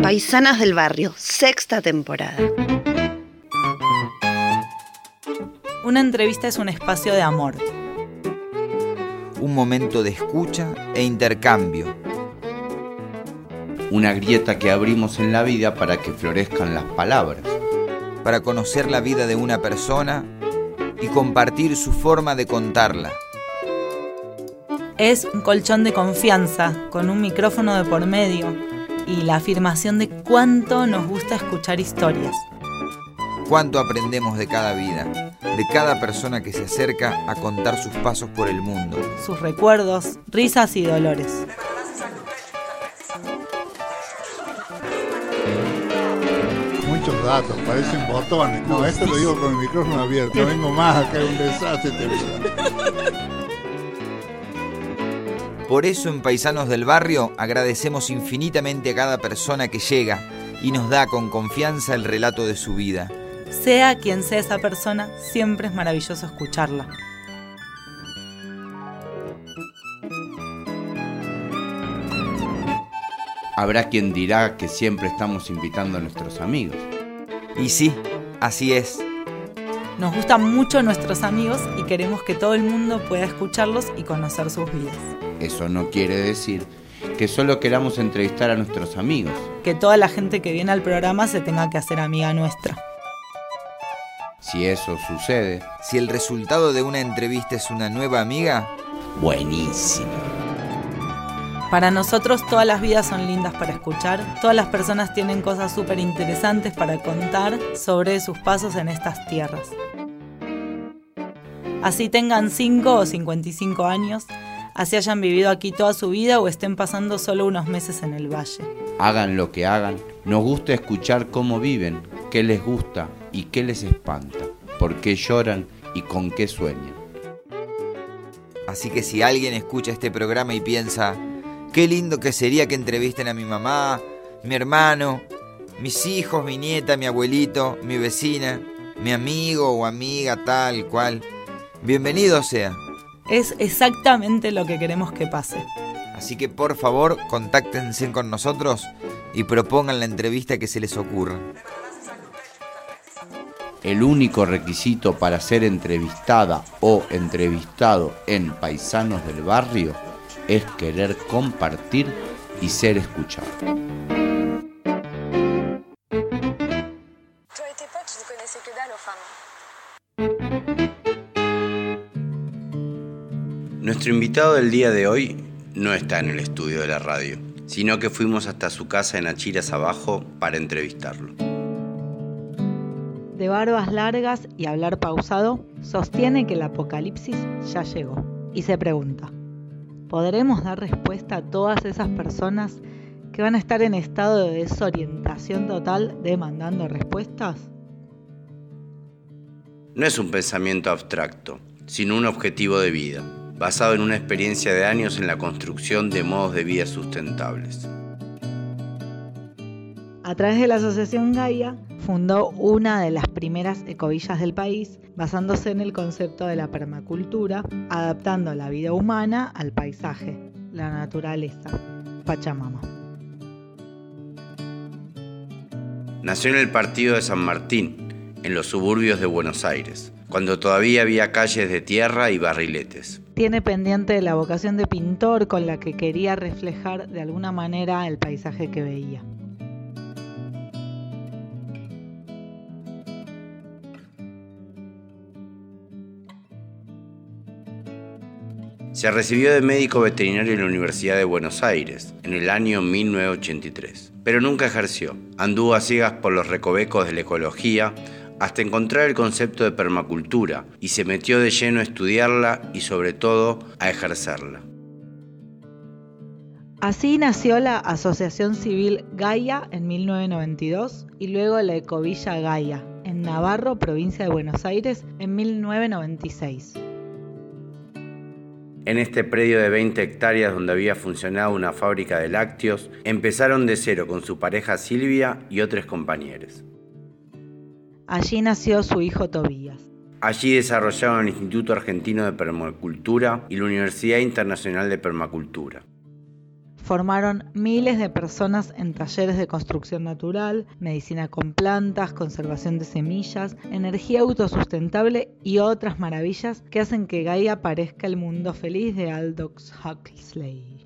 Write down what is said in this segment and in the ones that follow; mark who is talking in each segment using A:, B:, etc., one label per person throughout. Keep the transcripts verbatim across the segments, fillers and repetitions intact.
A: Paisanas del Barrio, sexta temporada.
B: Una entrevista es un espacio de amor.
C: Un momento de escucha e intercambio.
D: Una grieta que abrimos en la vida para que florezcan las palabras.
C: Para conocer la vida de una persona y compartir su forma de contarla.
B: Es un colchón de confianza, con un micrófono de por medio y la afirmación de cuánto nos gusta escuchar historias.
C: Cuánto aprendemos de cada vida, de cada persona que se acerca a contar sus pasos por el mundo.
B: Sus recuerdos, risas y dolores.
E: Muchos datos, parecen botones. No, esto lo digo con el micrófono abierto. No vengo más acá, es un desastre te vida.
C: Por eso en Paisanos del Barrio agradecemos infinitamente a cada persona que llega y nos da con confianza el relato de su vida.
B: Sea quien sea esa persona, siempre es maravilloso escucharla.
D: Habrá quien dirá que siempre estamos invitando a nuestros amigos.
C: Y sí, así es.
B: Nos gustan mucho nuestros amigos y queremos que todo el mundo pueda escucharlos y conocer sus vidas.
D: Eso no quiere decir que solo queramos entrevistar a nuestros amigos.
B: Que toda la gente que viene al programa se tenga que hacer amiga nuestra.
D: Si eso sucede,
C: si el resultado de una entrevista es una nueva amiga,
D: buenísimo.
B: Para nosotros todas las vidas son lindas para escuchar, todas las personas tienen cosas súper interesantes para contar sobre sus pasos en estas tierras. Así tengan cinco o cincuenta y cinco años, así hayan vivido aquí toda su vida o estén pasando solo unos meses en el valle.
D: Hagan lo que hagan, nos gusta escuchar cómo viven, qué les gusta y qué les espanta, por qué lloran y con qué sueñan.
C: Así que si alguien escucha este programa y piensa, qué lindo que sería que entrevisten a mi mamá, mi hermano, mis hijos, mi nieta, mi abuelito, mi vecina, mi amigo o amiga tal cual, bienvenido sea.
B: Es exactamente lo que queremos que pase.
C: Así que por favor, contáctense con nosotros y propongan la entrevista que se les ocurra.
D: El único requisito para ser entrevistada o entrevistado en Paisanos del Barrio es querer compartir y ser escuchado. Nuestro invitado del día de hoy no está en el estudio de la radio, sino que fuimos hasta su casa en Achiras Abajo para entrevistarlo.
B: De barbas largas y hablar pausado, sostiene que el apocalipsis ya llegó y se pregunta: ¿podremos dar respuesta a todas esas personas que van a estar en estado de desorientación total demandando respuestas?
D: No es un pensamiento abstracto, sino un objetivo de vida, basado en una experiencia de años en la construcción de modos de vida sustentables.
B: A través de la Asociación Gaia, fundó una de las primeras ecovillas del país, basándose en el concepto de la permacultura, adaptando la vida humana al paisaje, la naturaleza, Pachamama.
D: Nació en el partido de San Martín, en los suburbios de Buenos Aires, cuando todavía había calles de tierra y barriletes.
B: Tiene pendiente la vocación de pintor con la que quería reflejar de alguna manera el paisaje que veía.
D: Se recibió de médico veterinario en la Universidad de Buenos Aires en el año mil novecientos ochenta y tres, pero nunca ejerció. Anduvo a ciegas por los recovecos de la ecología hasta encontrar el concepto de permacultura y se metió de lleno a estudiarla y sobre todo a ejercerla.
B: Así nació la Asociación Civil Gaia en mil novecientos noventa y dos y luego la Ecovilla Gaia en Navarro, provincia de Buenos Aires, en mil novecientos noventa y seis.
D: En este predio de veinte hectáreas donde había funcionado una fábrica de lácteos, empezaron de cero con su pareja Silvia y otros compañeros.
B: Allí nació su hijo Tobías.
D: Allí desarrollaron el Instituto Argentino de Permacultura y la Universidad Internacional de Permacultura.
B: formaron miles de personas en talleres de construcción natural, medicina con plantas, conservación de semillas, energía autosustentable y otras maravillas que hacen que Gaia parezca el mundo feliz de Aldous Huxley.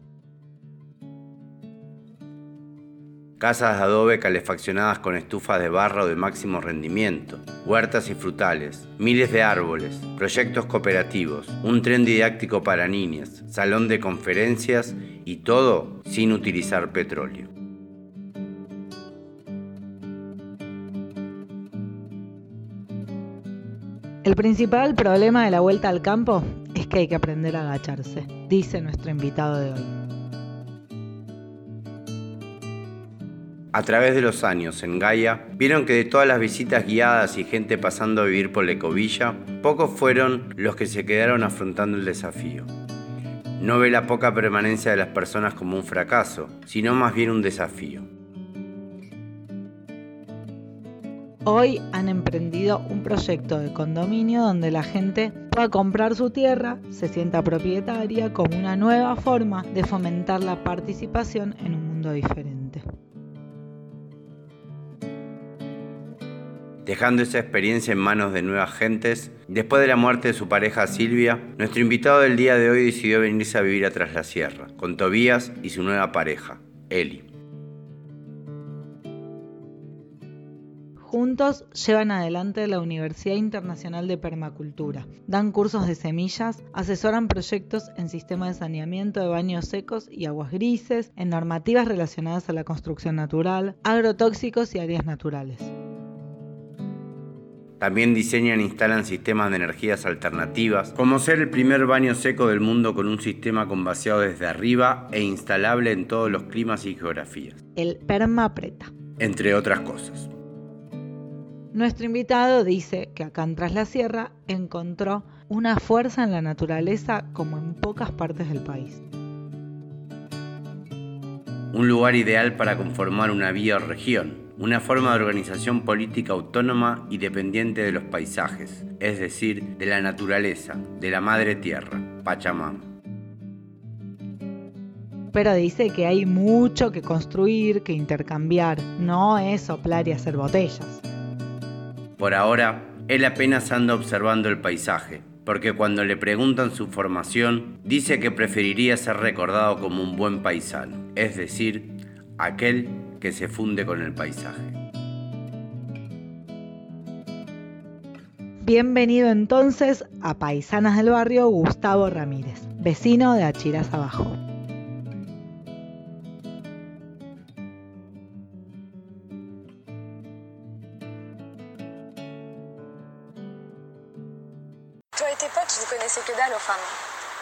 D: Casas de adobe calefaccionadas con estufas de barro de máximo rendimiento, huertas y frutales, miles de árboles, proyectos cooperativos, un tren didáctico para niñas, salón de conferencias y todo sin utilizar petróleo.
B: El principal problema de la vuelta al campo es que hay que aprender a agacharse, dice nuestro invitado de hoy.
D: A través de los años en Gaia, vieron que de todas las visitas guiadas y gente pasando a vivir por la ecovilla, pocos fueron los que se quedaron afrontando el desafío. No ve la poca permanencia de las personas como un fracaso, sino más bien un desafío.
B: Hoy han emprendido un proyecto de condominio donde la gente pueda comprar su tierra, se sienta propietaria, como una nueva forma de fomentar la participación en un mundo diferente.
D: Dejando esa experiencia en manos de nuevas gentes, después de la muerte de su pareja Silvia, nuestro invitado del día de hoy decidió venirse a vivir a Tras la Sierra, con Tobías y su nueva pareja, Eli.
B: Juntos llevan adelante la Universidad Internacional de Permacultura, dan cursos de semillas, asesoran proyectos en sistemas de saneamiento de baños secos y aguas grises, en normativas relacionadas a la construcción natural, agrotóxicos y áreas naturales.
D: También diseñan e instalan sistemas de energías alternativas, como ser el primer baño seco del mundo con un sistema con vaciado desde arriba e instalable en todos los climas y geografías.
B: El PermaPreta.
D: Entre otras cosas.
B: Nuestro invitado dice que acá en Tras la Sierra encontró una fuerza en la naturaleza como en pocas partes del país.
D: Un lugar ideal para conformar una bioregión, una forma de organización política autónoma y dependiente de los paisajes, es decir, de la naturaleza, de la madre tierra, Pachamama.
B: Pero dice que hay mucho que construir, que intercambiar, no es soplar y hacer botellas.
D: Por ahora, él apenas anda observando el paisaje, porque cuando le preguntan su formación, dice que preferiría ser recordado como un buen paisano, es decir, aquel que se funde con el paisaje.
B: Bienvenido entonces a Paisanas del Barrio, Gustavo Ramírez, vecino de Achirás Abajo.
F: Toi et tes potes, vous connaissez que dalle aux femmes.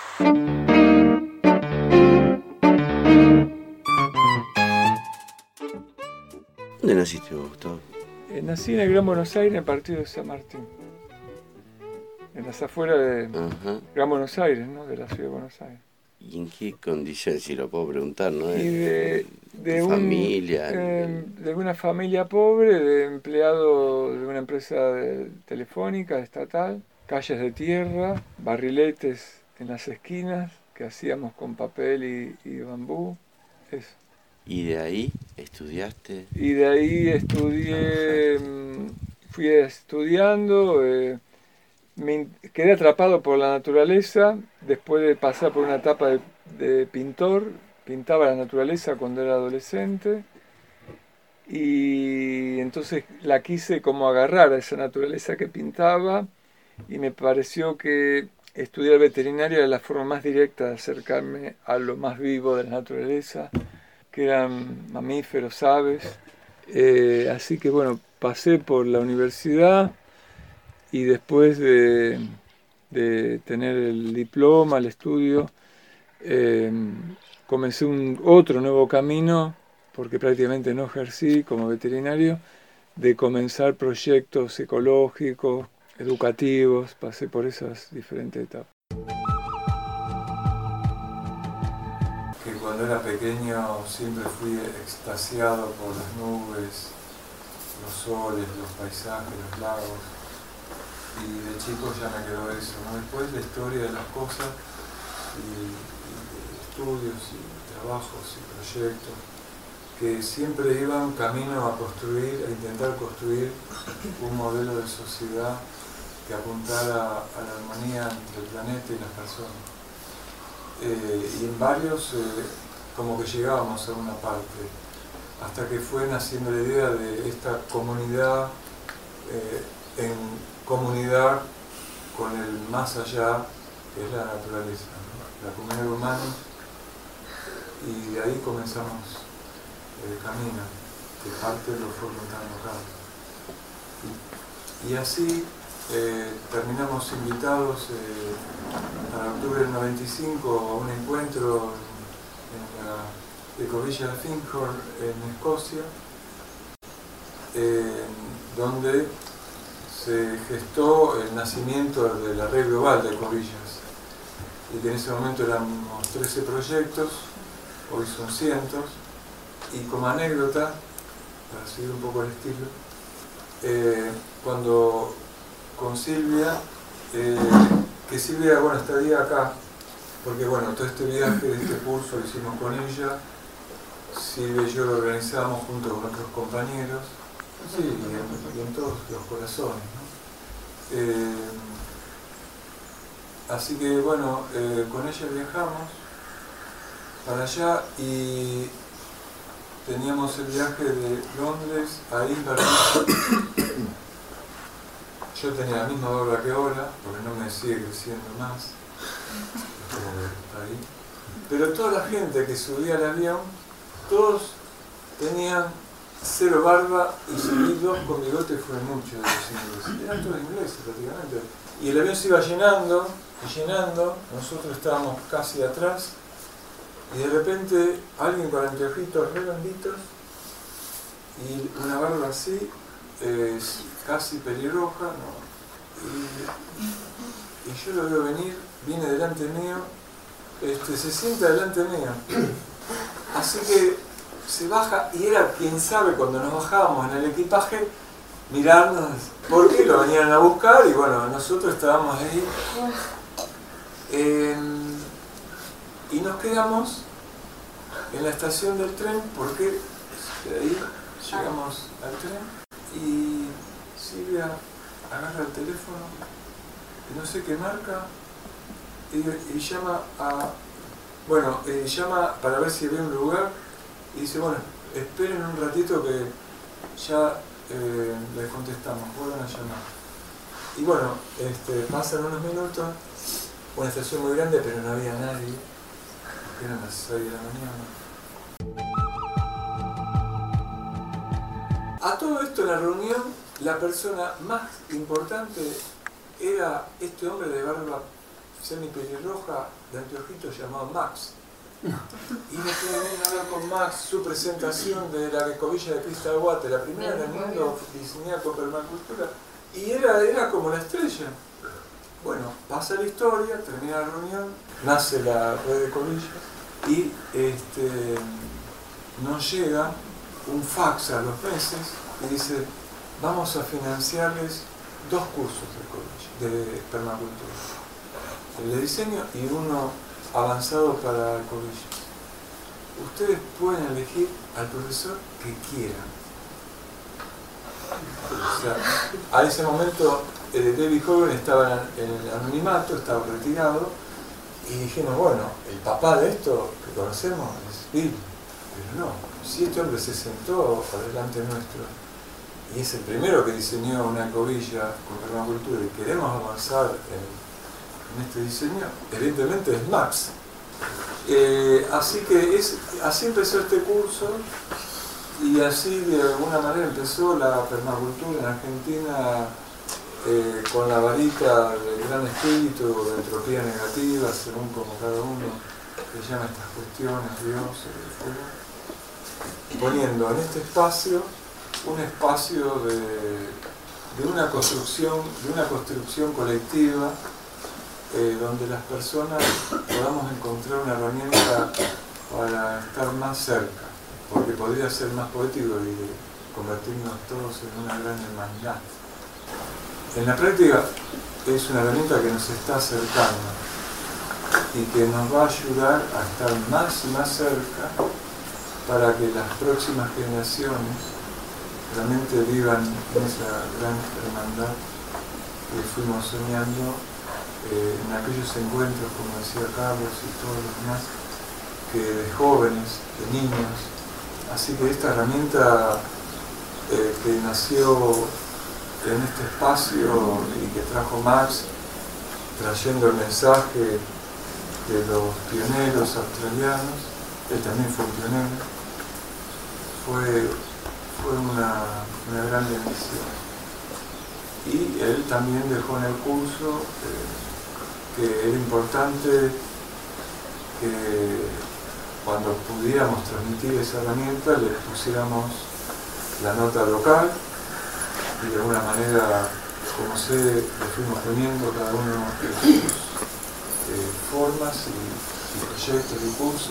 G: ¿Dónde naciste vos, Gustavo?
H: Eh, nací en el Gran Buenos Aires, en el partido de San Martín. En las afueras de
G: Ajá.
H: Gran Buenos Aires, ¿no? De la ciudad de Buenos Aires.
G: ¿Y en qué condiciones, si lo puedo preguntar, no?
H: Y de, de, un,
G: familia.
H: Eh, de una familia pobre, de empleado de una empresa de, telefónica, estatal, calles de tierra, barriletes en las esquinas que hacíamos con papel y, y bambú, eso.
G: ¿Y de ahí estudiaste?
H: Y de ahí estudié, fui estudiando, eh, me quedé atrapado por la naturaleza después de pasar por una etapa de, de pintor. Pintaba la naturaleza cuando era adolescente y entonces la quise como agarrar a esa naturaleza que pintaba y me pareció que estudiar veterinaria era la forma más directa de acercarme a lo más vivo de la naturaleza, que eran mamíferos, aves. Eh, así que bueno, pasé por la universidad y después de, de tener el diploma, el estudio, eh, comencé un otro nuevo camino, porque prácticamente no ejercí como veterinario, de comenzar proyectos ecológicos, educativos, pasé por esas diferentes etapas. Que cuando era pequeño siempre fui extasiado por las nubes, los soles, los paisajes, los lagos, y de chico ya me quedó eso, ¿no? Después la historia de las cosas y, y de estudios y de trabajos y proyectos que siempre iban camino a construir, a intentar construir un modelo de sociedad que apuntara a la armonía entre el planeta y las personas. Eh, y en varios eh, como que llegábamos a una parte, hasta que fue naciendo la idea de esta comunidad eh, en comunidad con el más allá, que es la naturaleza, ¿no? La comunidad de humanos, y de ahí comenzamos el camino, que parte lo fue contando acá. Y, y así eh, terminamos invitados eh, para octubre del noventa y cinco a un encuentro en, en la ecovilla de Findhorn, en Escocia, eh, donde se gestó el nacimiento de la red global de ecovillas, y que en ese momento éramos trece proyectos, hoy son cientos. Y como anécdota, para seguir un poco el estilo, eh, cuando con Silvia, eh, que Silvia, bueno, estaría acá, porque bueno, todo este viaje de este curso lo hicimos con ella, Silvia y yo lo organizamos junto con otros compañeros, sí, y en, y en todos los corazones, ¿no? Eh, así que bueno, eh, con ella viajamos para allá y teníamos el viaje de Londres a Inverness. Yo tenía la misma barba que ahora, porque no me sigue creciendo más. Como que está ahí. Pero toda la gente que subía al avión, todos tenían cero barba y subí dos con bigote fue mucho de los ingleses. Eran todos ingleses prácticamente. Y el avión se iba llenando y llenando, nosotros estábamos casi atrás. Y de repente alguien con anteojitos redonditos y una barba así, eh, casi pelirroja, ¿no? y, y yo lo veo venir, viene delante mío, este, se sienta delante mío, así que se baja y era, quien sabe, cuando nos bajábamos en el equipaje, mirarnos, porque lo venían a buscar y bueno, nosotros estábamos ahí. Eh, Y nos quedamos en la estación del tren porque de ahí llegamos al tren y Silvia agarra el teléfono y no sé qué marca y, y llama a... Bueno, eh, llama para ver si había un lugar y dice, bueno, esperen un ratito que ya eh, les contestamos, vuelvan a llamar. Y bueno, este, pasan unos minutos, una estación muy grande pero no había nadie. Eran las seis de la mañana. A todo esto en la reunión, la persona más importante era este hombre de barba semipelirroja, de anteojitos, llamado Max. Y me quedé bien a hablar con Max, su presentación de la ecovilla de Crystal Water, la primera en el mundo diseñada con permacultura, y era, era como la estrella. Bueno, pasa la historia, termina la reunión, nace la red de ecovillas y este, nos llega un fax a los meses y dice, vamos a financiarles dos cursos de, ecovillas, de permacultura, el de diseño y uno avanzado para ecovillas. Ustedes pueden elegir al profesor que quieran. O sea, a ese momento eh, David Hogan estaba en el anonimato, estaba retirado, y dijimos, bueno, el papá de esto que conocemos es Bill, pero no, si este hombre se sentó por delante nuestro y es el primero que diseñó una ecovilla con permacultura y queremos avanzar en, en este diseño, evidentemente es Max. Eh, así que es, así empezó este curso. Y así de alguna manera empezó la permacultura en Argentina eh, con la varita del gran espíritu de entropía negativa, según como cada uno le llama estas cuestiones, Dios, poniendo en este espacio un espacio de, de una construcción, de una construcción colectiva eh, donde las personas podamos encontrar una herramienta para estar más cerca, porque podría ser más poético y convertirnos todos en una gran hermandad. En la práctica es una herramienta que nos está acercando y que nos va a ayudar a estar más y más cerca para que las próximas generaciones realmente vivan esa gran hermandad que fuimos soñando eh, en aquellos encuentros, como decía Carlos y todos los demás, que de jóvenes, de niños. Así que esta herramienta eh, que nació en este espacio y que trajo Max, trayendo el mensaje de los pioneros australianos, él también fue un pionero, fue, fue una, una gran bendición. Y él también dejó en el curso eh, que era importante que cuando pudiéramos transmitir esa herramienta le pusiéramos la nota local y de alguna manera, como sé, le fuimos poniendo cada uno de sus eh, formas y, y proyectos de curso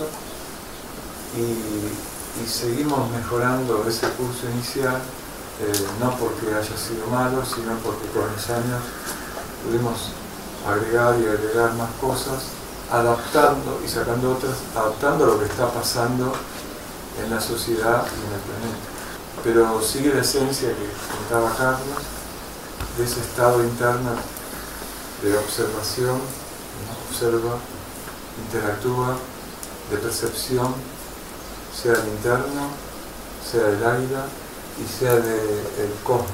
H: y, y seguimos mejorando ese curso inicial, eh, no porque haya sido malo, sino porque con los años pudimos agregar y agregar más cosas, adaptando y sacando otras, adaptando lo que está pasando en la sociedad y en el planeta. Pero sigue la esencia que contaba Carlos, de ese estado interno de observación, ¿no? Observa, interactúa, de percepción, sea el interno, sea el aire y sea del cosmos.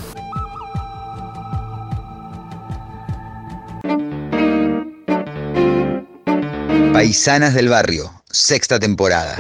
C: Paisanas del Barrio, sexta temporada.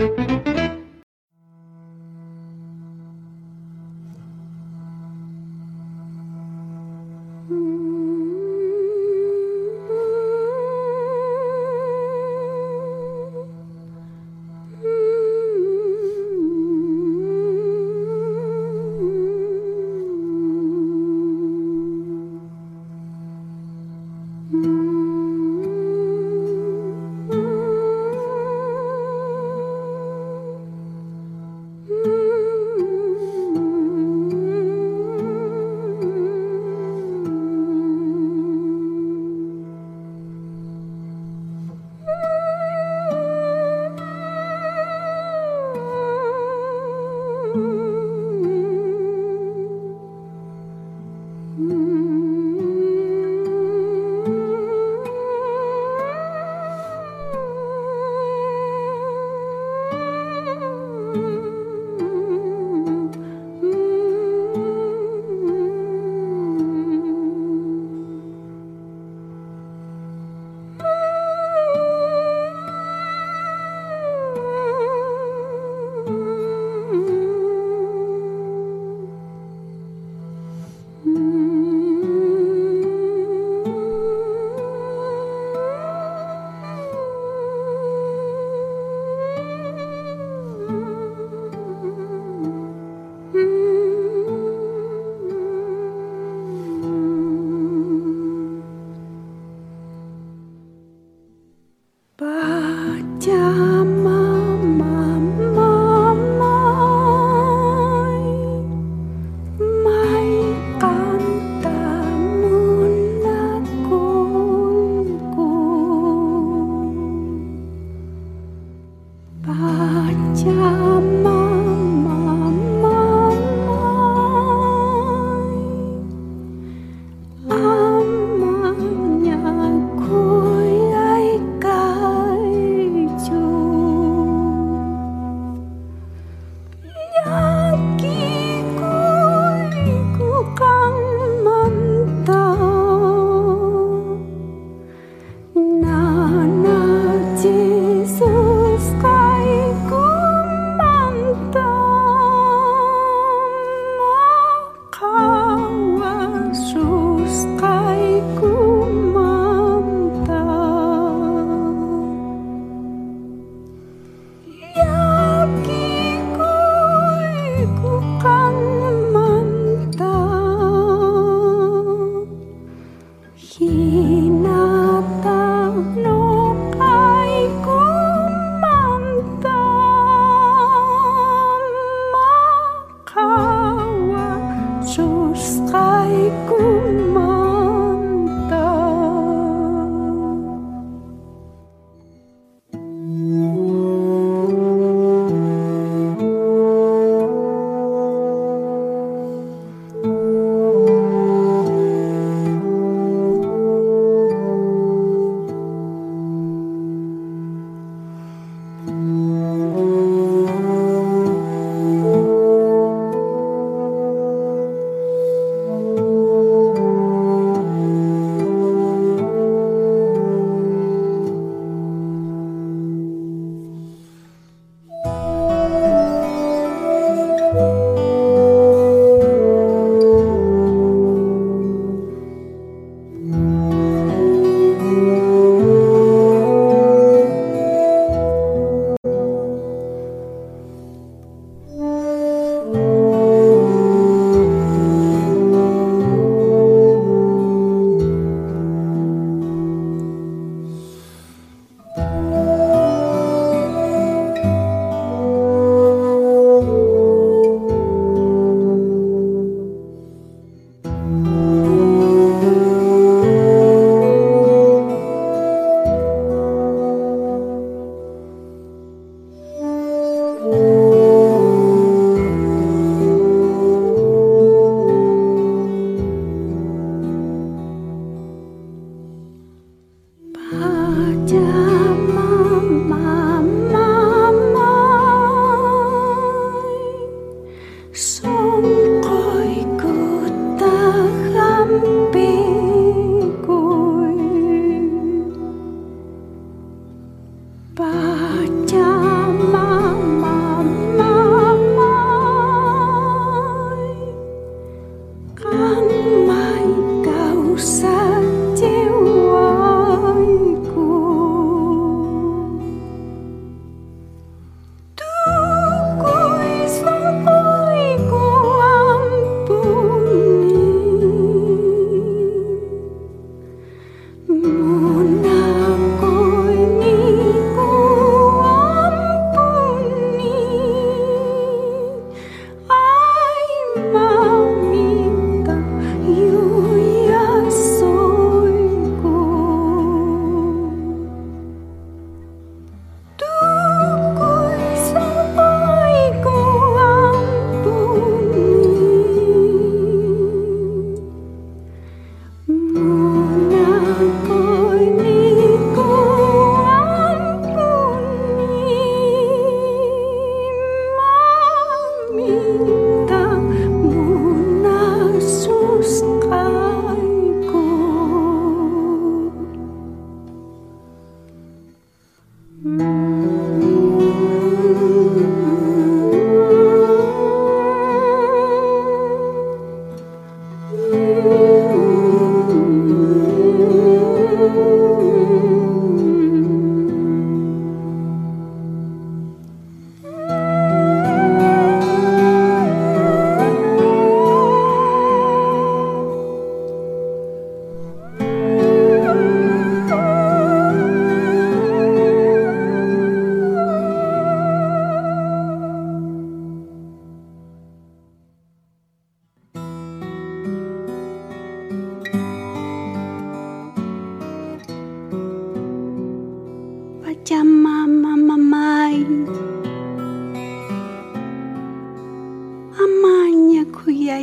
I: Jesus, kay kumay.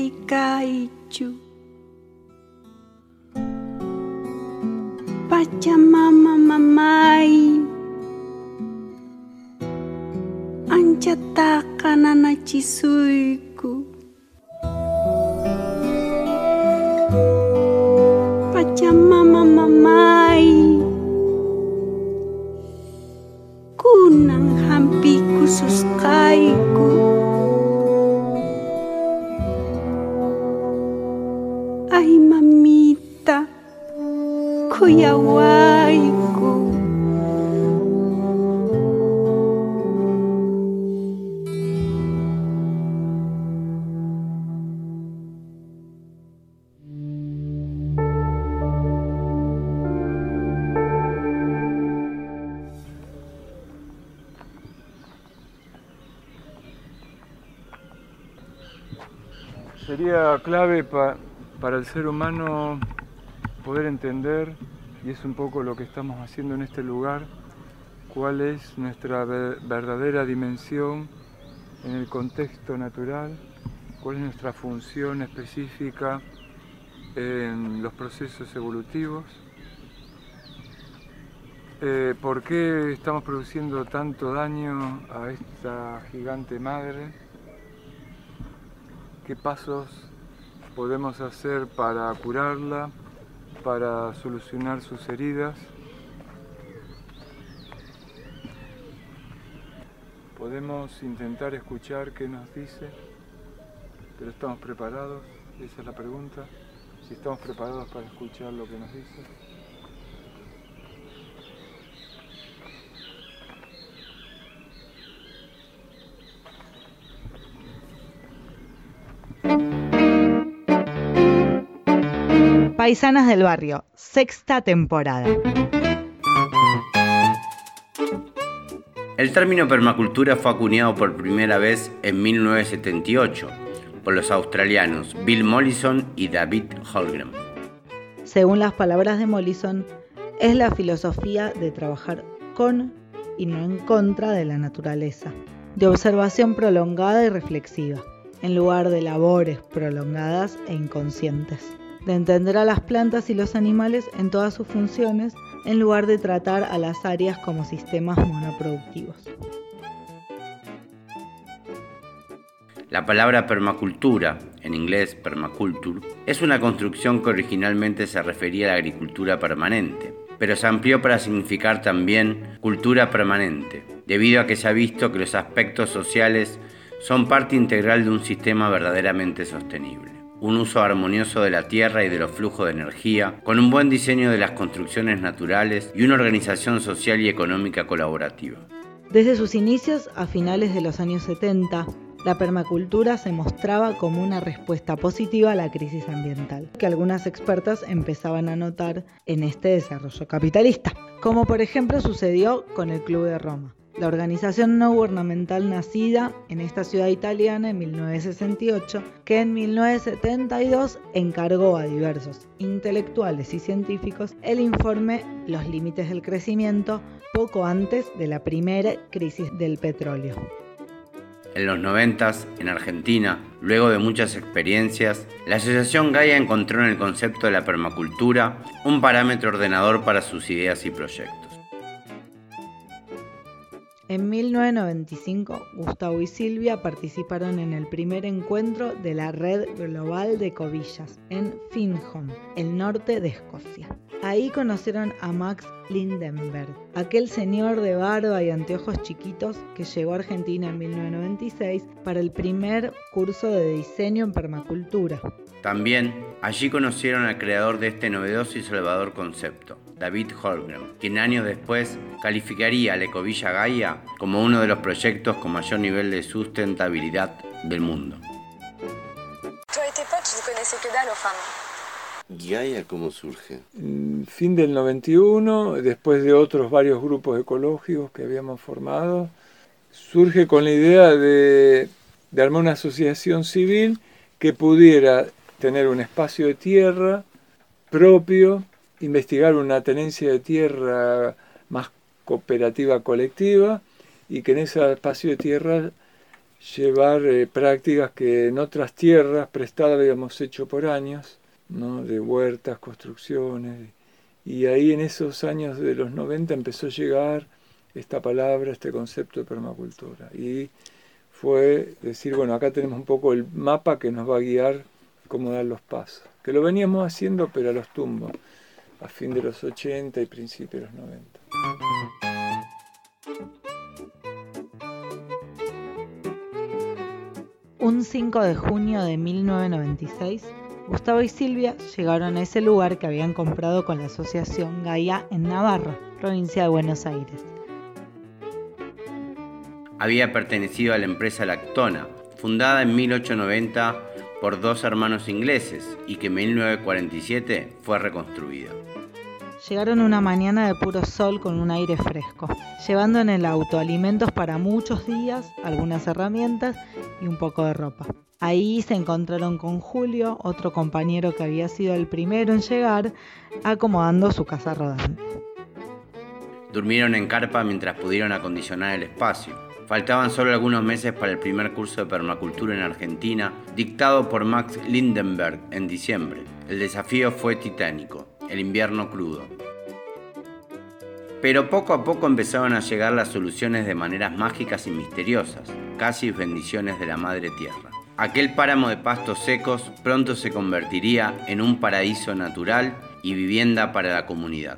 I: kaikaichu. Pachamama mamai anchataka nanachisuiku. Pachamama mamai kunang hampi khusus kaiku. Ay mamita kuyawaiku.
H: Sería clave pa, para el ser humano poder entender, y es un poco lo que estamos haciendo en este lugar, cuál es nuestra ver, verdadera dimensión en el contexto natural, cuál es nuestra función específica en los procesos evolutivos, eh, por qué estamos produciendo tanto daño a esta gigante madre. ¿Qué pasos podemos hacer para curarla, para solucionar sus heridas? Podemos intentar escuchar qué nos dice, pero ¿estamos preparados? Esa es la pregunta. Si estamos preparados para escuchar lo que nos dice.
B: Paisanas del Barrio, sexta temporada.
D: El término permacultura fue acuñado por primera vez en mil novecientos setenta y ocho por los australianos Bill Mollison y David Holmgren.
B: Según las palabras de Mollison, es la filosofía de trabajar con y no en contra de la naturaleza, de observación prolongada y reflexiva, en lugar de labores prolongadas e inconscientes, de entender a las plantas y los animales en todas sus funciones, en lugar de tratar a las áreas como sistemas monoproductivos.
D: La palabra permacultura, en inglés permaculture, es una construcción que originalmente se refería a la agricultura permanente, pero se amplió para significar también cultura permanente, debido a que se ha visto que los aspectos sociales son parte integral de un sistema verdaderamente sostenible. Un uso armonioso de la tierra y de los flujos de energía, con un buen diseño de las construcciones naturales y una organización social y económica colaborativa.
B: Desde sus inicios, a finales de los años setenta, la permacultura se mostraba como una respuesta positiva a la crisis ambiental, que algunas expertas empezaban a notar en este desarrollo capitalista, como por ejemplo sucedió con el Club de Roma, la organización no gubernamental nacida en esta ciudad italiana en mil novecientos sesenta y ocho, que en mil novecientos setenta y dos encargó a diversos intelectuales y científicos el informe Los límites del crecimiento, poco antes de la primera crisis del petróleo.
D: En los noventas, en Argentina, luego de muchas experiencias, la Asociación Gaia encontró en el concepto de la permacultura un parámetro ordenador para sus ideas y proyectos.
B: En mil novecientos noventa y cinco, Gustavo y Silvia participaron en el primer encuentro de la Red Global de Ecovillas en Finholm, el norte de Escocia. Ahí conocieron a Max Lindenberg, aquel señor de barba y anteojos chiquitos que llegó a Argentina en mil novecientos noventa y seis para el primer curso de diseño en permacultura.
D: También allí conocieron al creador de este novedoso y salvador concepto, David Holmgren, quien años después calificaría a la Ecovilla Gaia como uno de los proyectos con mayor nivel de sustentabilidad del mundo.
F: Toi et tes potes, vous connaissez que dalle aux femmes.
G: ¿Gaia cómo surge?
H: Fin del noventa y uno, después de otros varios grupos ecológicos que habíamos formado, surge con la idea de, de armar una asociación civil que pudiera tener un espacio de tierra propio, investigar una tenencia de tierra más cooperativa colectiva y que en ese espacio de tierra llevar eh, prácticas que en otras tierras prestadas habíamos hecho por años, ¿no? De huertas, construcciones, y ahí en esos años de los noventa empezó a llegar esta palabra, este concepto de permacultura, y fue decir, bueno, acá tenemos un poco el mapa que nos va a guiar cómo dar los pasos, que lo veníamos haciendo pero a los tumbos, a fin de los ochenta y principios de los noventa.
B: Un cinco de junio de mil novecientos noventa y seis, Gustavo y Silvia llegaron a ese lugar que habían comprado con la asociación Gaia en Navarra, provincia de Buenos Aires.
D: Había pertenecido a la empresa Lactona, fundada en mil ochocientos noventa por dos hermanos ingleses y que en mil novecientos cuarenta y siete fue reconstruida.
B: Llegaron una mañana de puro sol con un aire fresco, llevando en el auto alimentos para muchos días, algunas herramientas y un poco de ropa. Ahí se encontraron con Julio, otro compañero que había sido el primero en llegar, acomodando su casa rodante.
D: Durmieron en carpa mientras pudieron acondicionar el espacio. Faltaban solo algunos meses para el primer curso de permacultura en Argentina, dictado por Max Lindenberg en diciembre. El desafío fue titánico, el invierno crudo. Pero poco a poco empezaron a llegar las soluciones de maneras mágicas y misteriosas, casi bendiciones de la Madre Tierra. Aquel páramo de pastos secos pronto se convertiría en un paraíso natural y vivienda para la comunidad.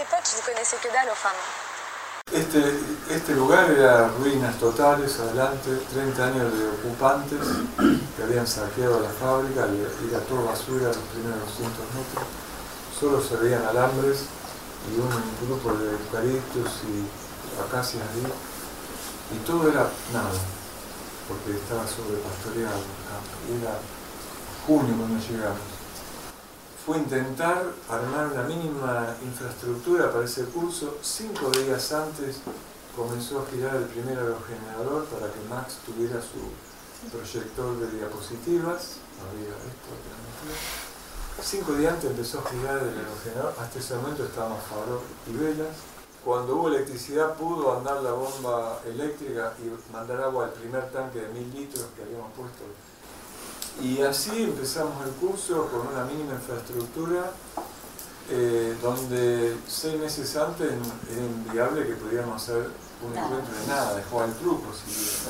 H: Este, este lugar era ruinas totales, adelante, treinta años de ocupantes que habían saqueado la fábrica, y era todo basura los primeros doscientos metros. Solo se veían alambres y un grupo de eucaliptos y acacias ahí, y todo era nada, porque estaba sobrepastoreado el campo. Era junio cuando llegamos. Fue intentar armar una mínima infraestructura para ese curso. Cinco días antes comenzó a girar el primer aerogenerador para que Max tuviera su proyector de diapositivas. Había esto, Cinco días antes empezó a girar el aerogenerador. Hasta ese momento estábamos faros y velas. Cuando hubo electricidad pudo andar la bomba eléctrica y mandar agua al primer tanque de mil litros que habíamos puesto. Y así empezamos el curso con una mínima infraestructura, eh, donde seis meses antes era inviable que pudiéramos hacer un encuentro de nada, de jugar al truco. Si,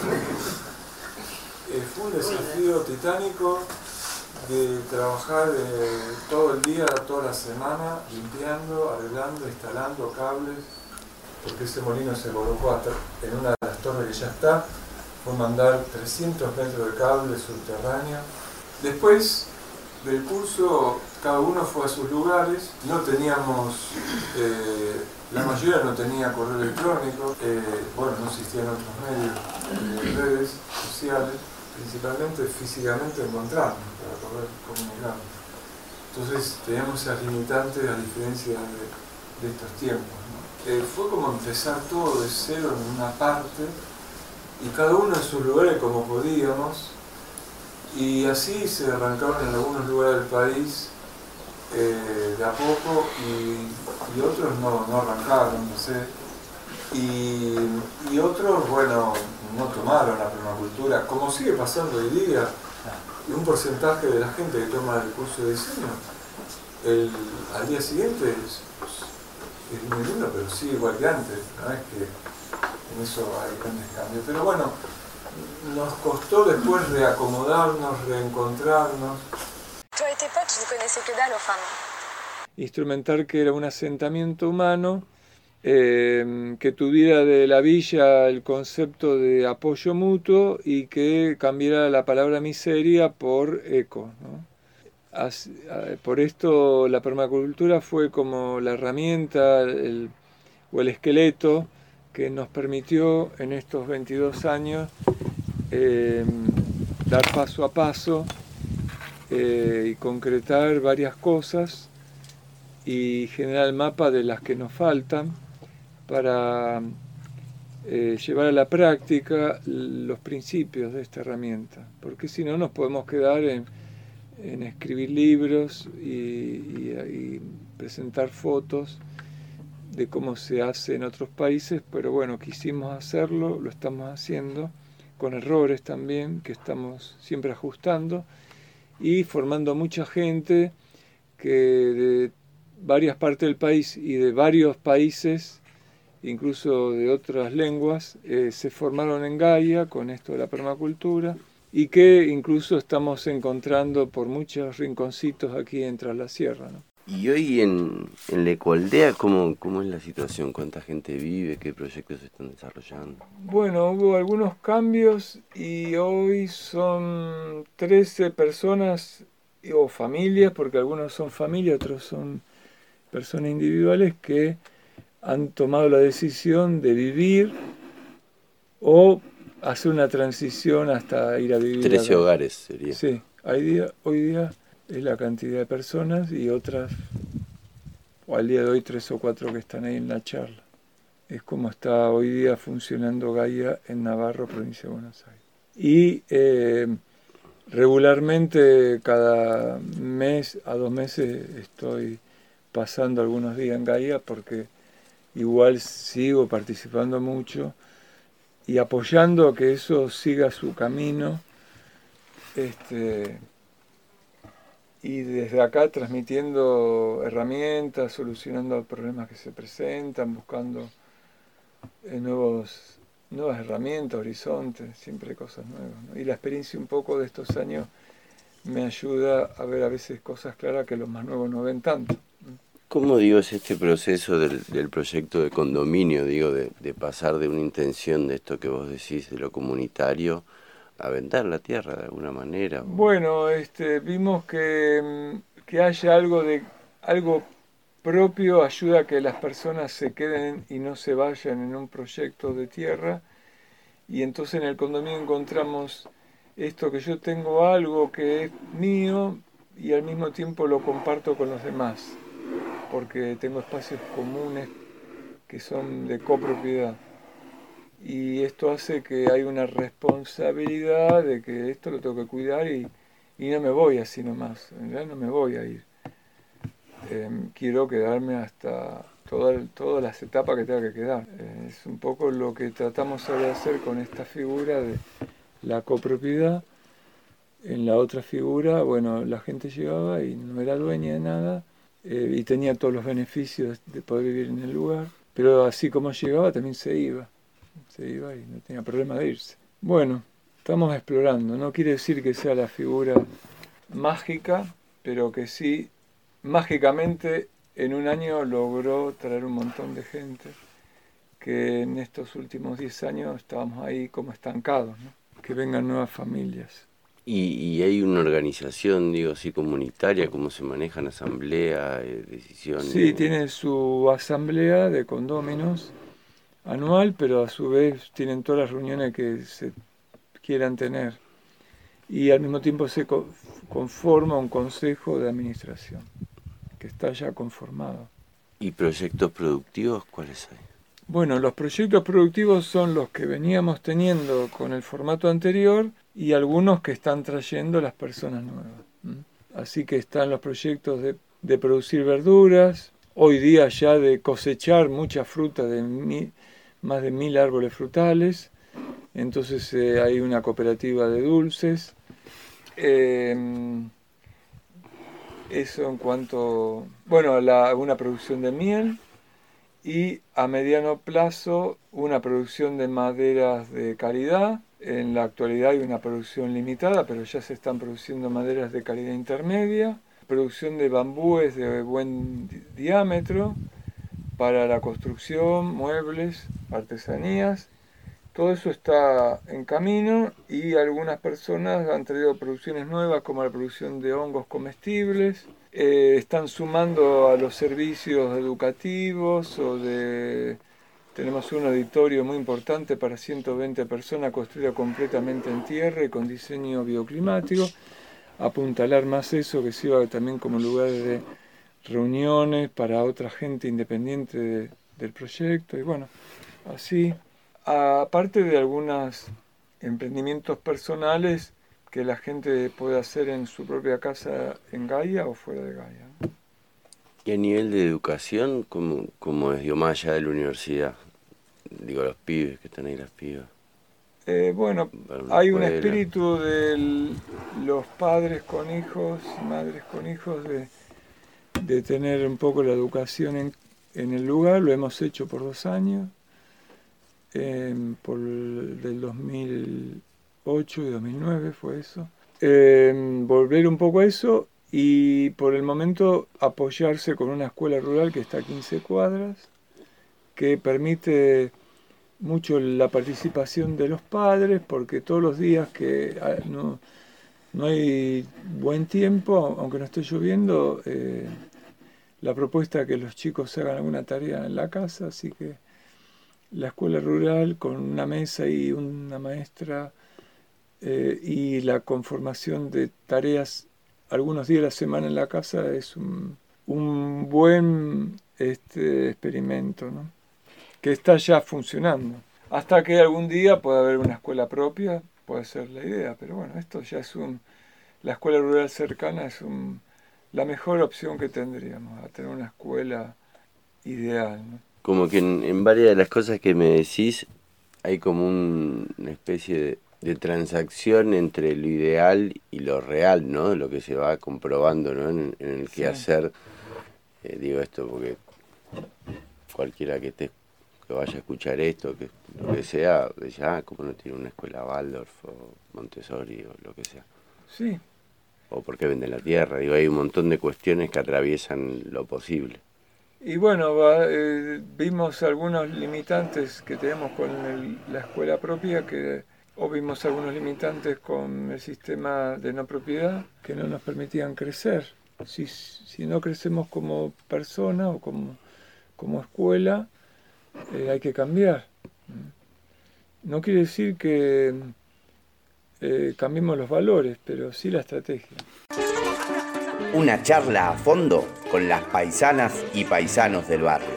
H: eh, fue un desafío titánico de trabajar eh, todo el día, toda la semana, limpiando, arreglando, instalando cables, porque ese molino se colocó en una de las torres que ya está. Fue mandar trescientos metros de cable subterráneo. Después del curso, cada uno fue a sus lugares. No teníamos, eh, la mayoría no tenía correo electrónico, eh, bueno, no existían otros medios, eh, redes sociales, principalmente físicamente encontrarnos para poder comunicarnos. Entonces teníamos esas limitantes a diferencia de, de estos tiempos, ¿no? Eh, fue como empezar todo de cero en una parte, y cada uno en sus lugares como podíamos, y así se arrancaron en algunos lugares del país eh, de a poco, y, y otros no, no arrancaron, no sé, y, y otros, bueno, no tomaron la permacultura, como sigue pasando hoy día. Y un porcentaje de la gente que toma el curso de diseño, el, al día siguiente es, es muy lindo, pero sigue igual que antes, no es que en eso hay grandes cambios. Pero bueno, nos costó después reacomodarnos, reencontrarnos. Instrumentar que era un asentamiento humano, eh, que tuviera de la villa el concepto de apoyo mutuo y que cambiara la palabra miseria por eco, ¿no? Así, por esto la permacultura fue como la herramienta el, o el esqueleto que nos permitió en estos veintidós años eh, dar paso a paso eh, y concretar varias cosas y generar el mapa de las que nos faltan para eh, llevar a la práctica los principios de esta herramienta, porque si no nos podemos quedar en, en escribir libros y, y, y presentar fotos de cómo se hace en otros países, pero bueno, quisimos hacerlo, lo estamos haciendo, con errores también, que estamos siempre ajustando, y formando mucha gente que de varias partes del país y de varios países, incluso de otras lenguas, eh, se formaron en Gaia con esto de la permacultura, y que incluso estamos encontrando por muchos rinconcitos aquí en Tras la Sierra, ¿no?
G: Y hoy en, en la Ecoaldea, ¿cómo, ¿cómo es la situación? ¿Cuánta gente vive? ¿Qué proyectos se están desarrollando?
H: Bueno, hubo algunos cambios y hoy son trece personas o familias, porque algunos son familias, otros son personas individuales que han tomado la decisión de vivir o hacer una transición hasta ir a vivir.
G: Trece hogares sería.
H: Sí, hay día, hoy día es la cantidad de personas y otras, o al día de hoy tres o cuatro que están ahí en la charla. Es como está hoy día funcionando Gaia en Navarro, provincia de Buenos Aires. Y eh, regularmente cada mes a dos meses estoy pasando algunos días en Gaia porque igual sigo participando mucho y apoyando a que eso siga su camino. Este, y desde acá transmitiendo herramientas, solucionando problemas que se presentan, buscando eh, nuevos, nuevas herramientas, horizontes, siempre cosas nuevas, ¿no? Y la experiencia un poco de estos años me ayuda a ver a veces cosas claras que los más nuevos no ven tanto.
G: ¿Cómo, digo, es este proceso del, del proyecto de condominio, digo, de, de pasar de una intención de esto que vos decís, de lo comunitario, a vender la tierra de alguna manera?
H: Bueno, este, vimos que, que haya algo de algo propio, ayuda a que las personas se queden y no se vayan en un proyecto de tierra, y entonces en el condominio encontramos esto, que yo tengo algo que es mío y al mismo tiempo lo comparto con los demás, porque tengo espacios comunes que son de copropiedad. Y esto hace que hay una responsabilidad de que esto lo tengo que cuidar y, y no me voy así nomás, en realidad no me voy a ir. Eh, quiero quedarme hasta toda, todas las etapas que tenga que quedar. Eh, es un poco lo que tratamos ahora de hacer con esta figura de la copropiedad. En la otra figura, bueno, la gente llegaba y no era dueña de nada eh, y tenía todos los beneficios de poder vivir en el lugar, pero así como llegaba también se iba. Se iba y no tenía problema de irse. Bueno, estamos explorando. No quiere decir que sea la figura mágica, pero que sí, mágicamente en un año logró traer un montón de gente que en estos últimos diez años estábamos ahí como estancados, ¿no? Que vengan nuevas familias.
G: Y, y hay una organización, digo, así comunitaria, cómo se manejan asambleas, eh, decisiones.
H: Sí, tiene su asamblea de condóminos anual, pero a su vez tienen todas las reuniones que se quieran tener. Y al mismo tiempo se conforma un consejo de administración, que está ya conformado.
G: ¿Y proyectos productivos cuáles hay?
H: Bueno, los proyectos productivos son los que veníamos teniendo con el formato anterior y algunos que están trayendo las personas nuevas. ¿Mm? Así que están los proyectos de, de producir verduras, hoy día ya de cosechar mucha fruta de mi, más de mil árboles frutales, entonces eh, hay una cooperativa de dulces. Eh, eso en cuanto, bueno, a la, una producción de miel y a mediano plazo una producción de maderas de calidad. En la actualidad hay una producción limitada, pero ya se están produciendo maderas de calidad intermedia, producción de bambúes de buen di- diámetro, para la construcción, muebles, artesanías. Todo eso está en camino y algunas personas han traído producciones nuevas como la producción de hongos comestibles. Eh, están sumando a los servicios educativos o de... Tenemos un auditorio muy importante para ciento veinte personas construido completamente en tierra y con diseño bioclimático. Apuntalar más eso, que sirva también como lugar de reuniones para otra gente independiente de, del proyecto. Y bueno, así, aparte de algunos emprendimientos personales que la gente puede hacer en su propia casa en Gaia o fuera de Gaia.
G: Y a nivel de educación, ¿cómo, cómo es, digo, más allá de la universidad? Digo, los pibes que están ahí, las pibas.
H: Eh, bueno, hay un espíritu de los padres con hijos, madres con hijos, de, de tener un poco la educación en, en el lugar. Lo hemos hecho por dos años, eh, por el, del dos mil ocho y dos mil nueve fue eso. Eh, volver un poco a eso y por el momento apoyarse con una escuela rural que está a quince cuadras, que permite mucho la participación de los padres, porque todos los días que no, no hay buen tiempo, aunque no esté lloviendo, eh, la propuesta es que los chicos hagan alguna tarea en la casa, así que la escuela rural con una mesa y una maestra eh, y la conformación de tareas algunos días a la semana en la casa es un, un buen este, experimento, ¿no? Que está ya funcionando. Hasta que algún día pueda haber una escuela propia, puede ser la idea, pero bueno, esto ya es un... La escuela rural cercana es un, la mejor opción que tendríamos, a tener una escuela ideal, ¿no?
G: Como que en, en varias de las cosas que me decís hay como un, una especie de, de transacción entre lo ideal y lo real, ¿no? Lo que se va comprobando, ¿no? En, en el quehacer, sí. eh, digo esto porque cualquiera que esté que vaya a escuchar esto, que lo que sea, dice, ah, ¿cómo no tiene una escuela Waldorf o Montessori o lo que sea?
H: Sí.
G: O por qué venden la tierra, digo, hay un montón de cuestiones que atraviesan lo posible.
H: Y bueno, va, eh, vimos algunos limitantes que tenemos con el, la escuela propia, que, o vimos algunos limitantes con el sistema de no propiedad que no nos permitían crecer. Si, si no crecemos como persona o como, como escuela, Eh, hay que cambiar. No quiere decir que eh, cambiemos los valores, pero sí la estrategia.
D: Una charla a fondo con las paisanas y paisanos del barrio.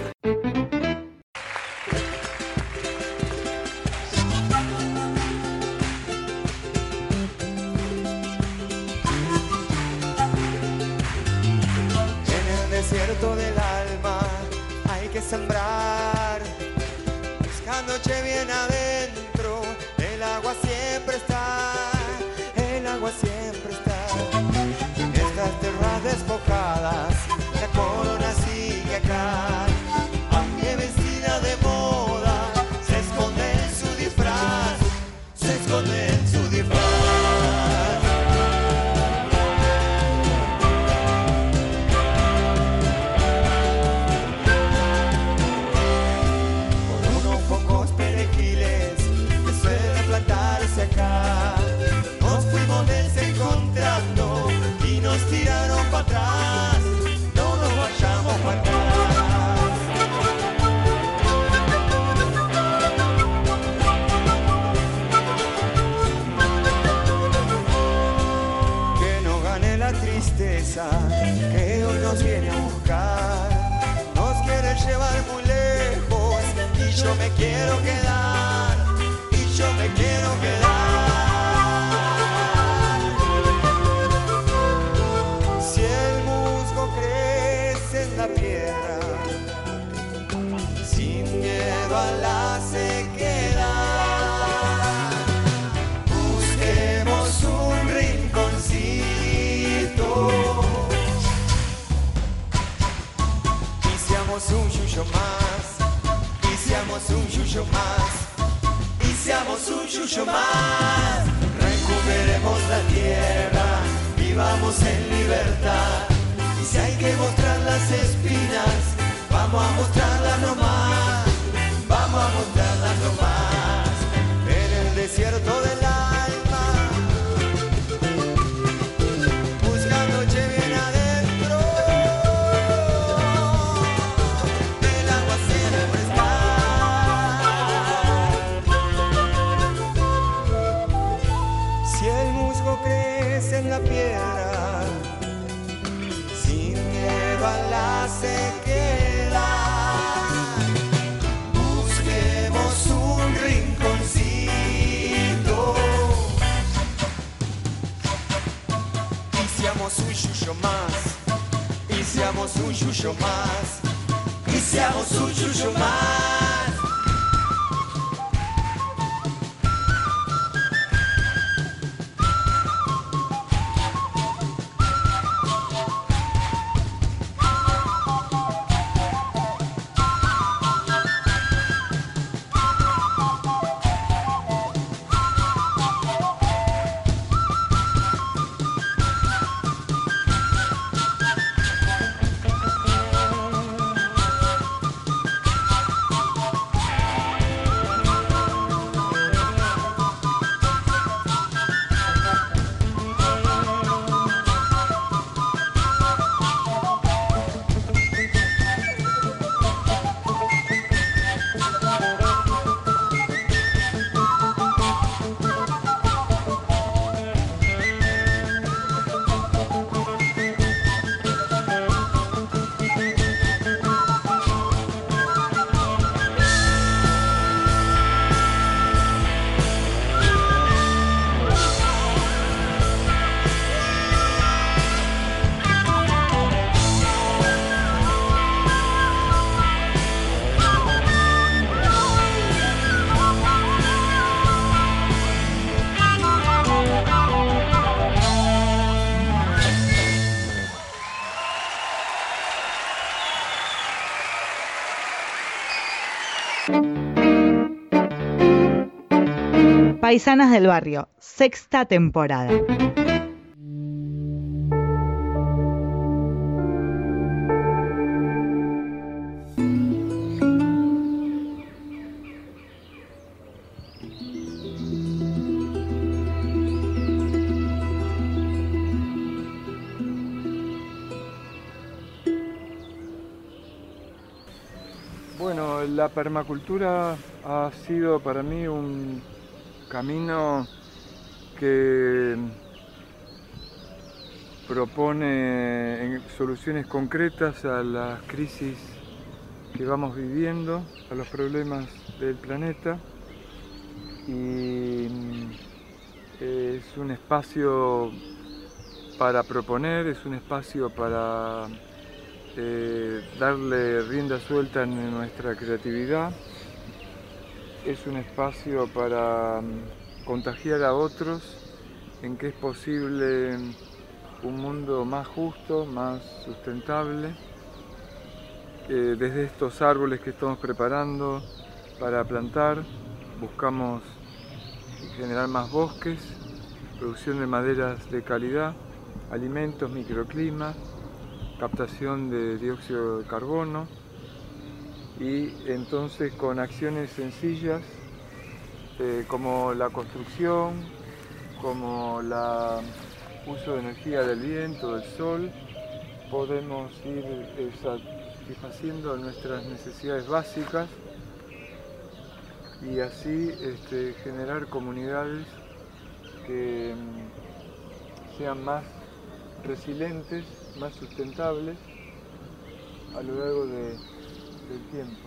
J: En el desierto del alma hay que sembrar, buscándote bien adentro, el agua siempre está, el agua siempre está. Estas tierras despojadas, la corona sigue acá, aunque vestida de moda, se esconde en su disfraz, se esconde en su disfraz. Acá nos fuimos desencontrando y nos tiraron para atrás, no nos vayamos para atrás. Que no gane la tristeza que hoy nos viene a buscar, nos quiere llevar muy lejos y yo me quiero quedar, y yo me quiero quedar. La piedra, sin miedo a la sequedad, busquemos un rinconcito y seamos un yuyo más, y seamos un yuyo más, y seamos un yuyo más. Recuperemos la tierra, vivamos en libertad. Y si hay que mostrar las espinas, vamos a mostrarlas nomás, vamos a mostrarlas nomás. En el desierto del alma, buscándote bien adentro, el agua siempre está. Si el musgo crece en la piedra, a la sequedad, busquemos un rinconcito y seamos un yuyo más, y seamos un yuyo más, y seamos un yuyo más.
B: Paisanas del Barrio, sexta temporada.
H: Bueno, la permacultura ha sido para mí un camino que propone soluciones concretas a las crisis que vamos viviendo, a los problemas del planeta, y es un espacio para proponer, es un espacio para eh, darle rienda suelta en nuestra creatividad. Es un espacio para contagiar a otros en que es posible un mundo más justo, más sustentable. Eh, desde estos árboles que estamos preparando para plantar, buscamos generar más bosques, producción de maderas de calidad, alimentos, microclima, captación de dióxido de carbono. Y entonces con acciones sencillas eh, como la construcción, como el uso de energía del viento, del sol, podemos ir eh, satisfaciendo nuestras necesidades básicas y así este, generar comunidades que mm, sean más resilientes, más sustentables a lo largo de del tiempo.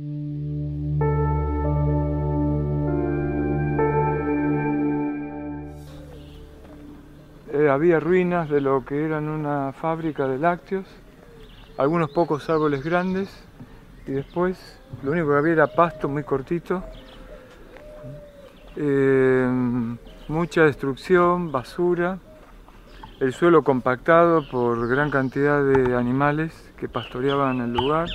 H: Eh, había ruinas de lo que eran una fábrica de lácteos, algunos pocos árboles grandes y después lo único que había era pasto muy cortito, eh, mucha destrucción, basura, el suelo compactado por gran cantidad de animales que pastoreaban el lugar.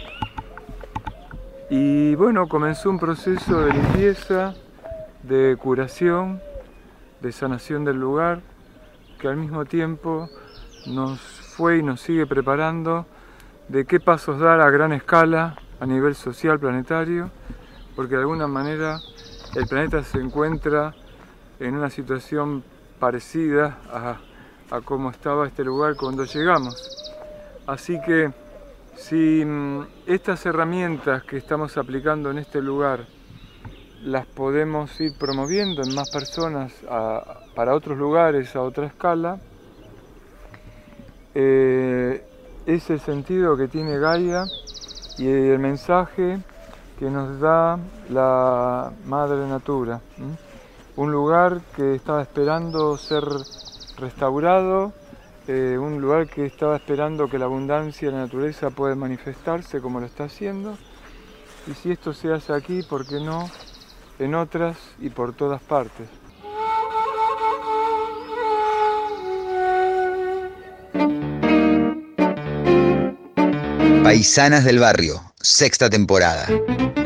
H: Y bueno, comenzó un proceso de limpieza, de curación, de sanación del lugar, que al mismo tiempo nos fue y nos sigue preparando de qué pasos dar a gran escala a nivel social planetario, porque de alguna manera el planeta se encuentra en una situación parecida a, a cómo estaba este lugar cuando llegamos. Así que si estas herramientas que estamos aplicando en este lugar las podemos ir promoviendo en más personas a, para otros lugares a otra escala, eh, es el sentido que tiene Gaia y el mensaje que nos da la Madre Natura. ¿Mm? Un lugar que estaba esperando ser restaurado, Eh, un lugar que estaba esperando que la abundancia de la naturaleza pueda manifestarse como lo está haciendo, y si esto se hace aquí, ¿por qué no en otras y por todas partes?
C: Paisanas del Barrio, sexta temporada.